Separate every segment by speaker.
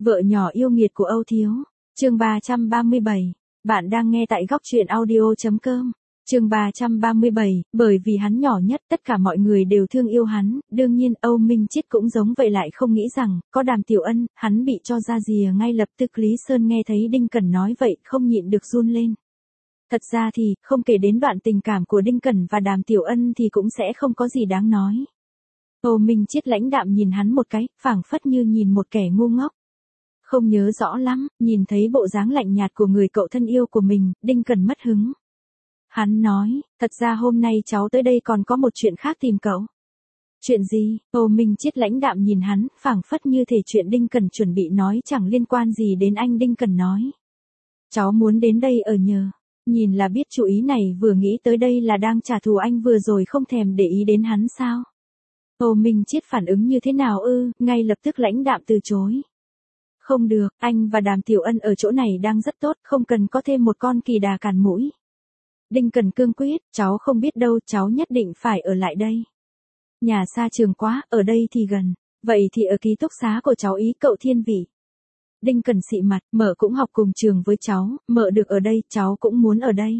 Speaker 1: Vợ nhỏ yêu nghiệt của Âu Thiếu. Chương 337. Bạn đang nghe tại góc truyện audio.com. Chương 337, bởi vì hắn nhỏ nhất tất cả mọi người đều thương yêu hắn, đương nhiên Âu Minh Chiết cũng giống vậy, lại không nghĩ rằng, có Đàm Tiểu Ân, hắn bị cho ra rìa ngay lập tức. Lý Sơn nghe thấy Đinh Cẩn nói vậy không nhịn được run lên. Thật ra thì, không kể đến đoạn tình cảm của Đinh Cẩn và Đàm Tiểu Ân thì cũng sẽ không có gì đáng nói. Âu Minh Chiết lãnh đạm nhìn hắn một cái, phảng phất như nhìn một kẻ ngu ngốc. Không nhớ rõ lắm, nhìn thấy bộ dáng lạnh nhạt của người cậu thân yêu của mình, Đinh Cẩn mất hứng. Hắn nói, thật ra hôm nay cháu tới đây còn có một chuyện khác tìm cậu. Chuyện gì? Âu Minh Chiết lãnh đạm nhìn hắn, phảng phất như thể chuyện Đinh Cẩn chuẩn bị nói chẳng liên quan gì đến anh. Đinh Cẩn nói, cháu muốn đến đây ở nhờ. Nhìn là biết chủ ý này vừa nghĩ tới đây là đang trả thù anh vừa rồi không thèm để ý đến hắn sao? Âu Minh Chiết phản ứng như thế nào ngay lập tức lãnh đạm từ chối. Không được, anh và Đàm Tiểu Ân ở chỗ này đang rất tốt, không cần có thêm một con kỳ đà cản mũi. Đinh Cẩn cương quyết, cháu không biết đâu, cháu nhất định phải ở lại đây. Nhà xa trường quá, ở đây thì gần. Vậy thì ở ký túc xá của cháu ý cậu Thiên Vị. Đinh Cẩn xị mặt, mợ cũng học cùng trường với cháu, mợ được ở đây, cháu cũng muốn ở đây.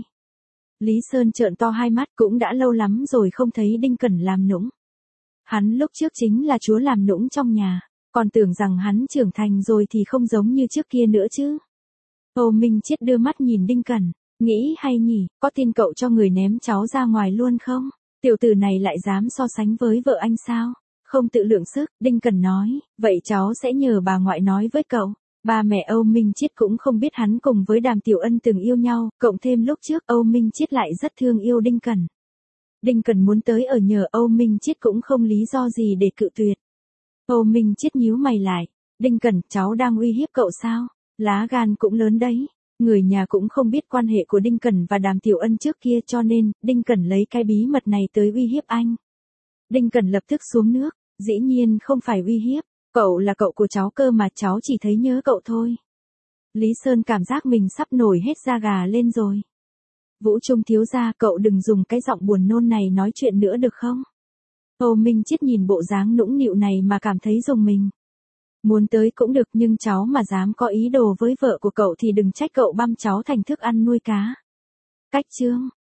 Speaker 1: Lý Sơn trợn to hai mắt, cũng đã lâu lắm rồi không thấy Đinh Cẩn làm nũng. Hắn lúc trước chính là chúa làm nũng trong nhà, còn tưởng rằng hắn trưởng thành rồi thì không giống như trước kia nữa chứ. Âu Minh Chiết đưa mắt nhìn Đinh Cẩn, nghĩ hay nhỉ, có tin cậu cho người ném cháu ra ngoài luôn không? Tiểu tử này lại dám so sánh với vợ anh sao? Không tự lượng sức, Đinh Cẩn nói, vậy cháu sẽ nhờ bà ngoại nói với cậu. Ba mẹ Âu Minh Chiết cũng không biết hắn cùng với Đàm Tiểu Ân từng yêu nhau, cộng thêm lúc trước Âu Minh Chiết lại rất thương yêu Đinh Cẩn. Đinh Cẩn muốn tới ở nhờ Âu Minh Chiết cũng không lý do gì để cự tuyệt. Âu Minh Chiết nhíu mày lại, Đinh Cẩn, cháu đang uy hiếp cậu sao? Lá gan cũng lớn đấy. Người nhà cũng không biết quan hệ của Đinh Cẩn và Đàm Tiểu Ân trước kia, cho nên, Đinh Cẩn lấy cái bí mật này tới uy hiếp anh. Đinh Cẩn lập tức xuống nước, dĩ nhiên không phải uy hiếp, cậu là cậu của cháu cơ mà, cháu chỉ thấy nhớ cậu thôi. Lý Sơn cảm giác mình sắp nổi hết da gà lên rồi. Vũ Trung thiếu gia, cậu đừng dùng cái giọng buồn nôn này nói chuyện nữa được không? Âu Minh Chiết nhìn bộ dáng nũng nịu này mà cảm thấy rùng mình. Muốn tới cũng được, nhưng cháu mà dám có ý đồ với vợ của cậu thì đừng trách cậu băm cháu thành thức ăn nuôi cá. Cách chương.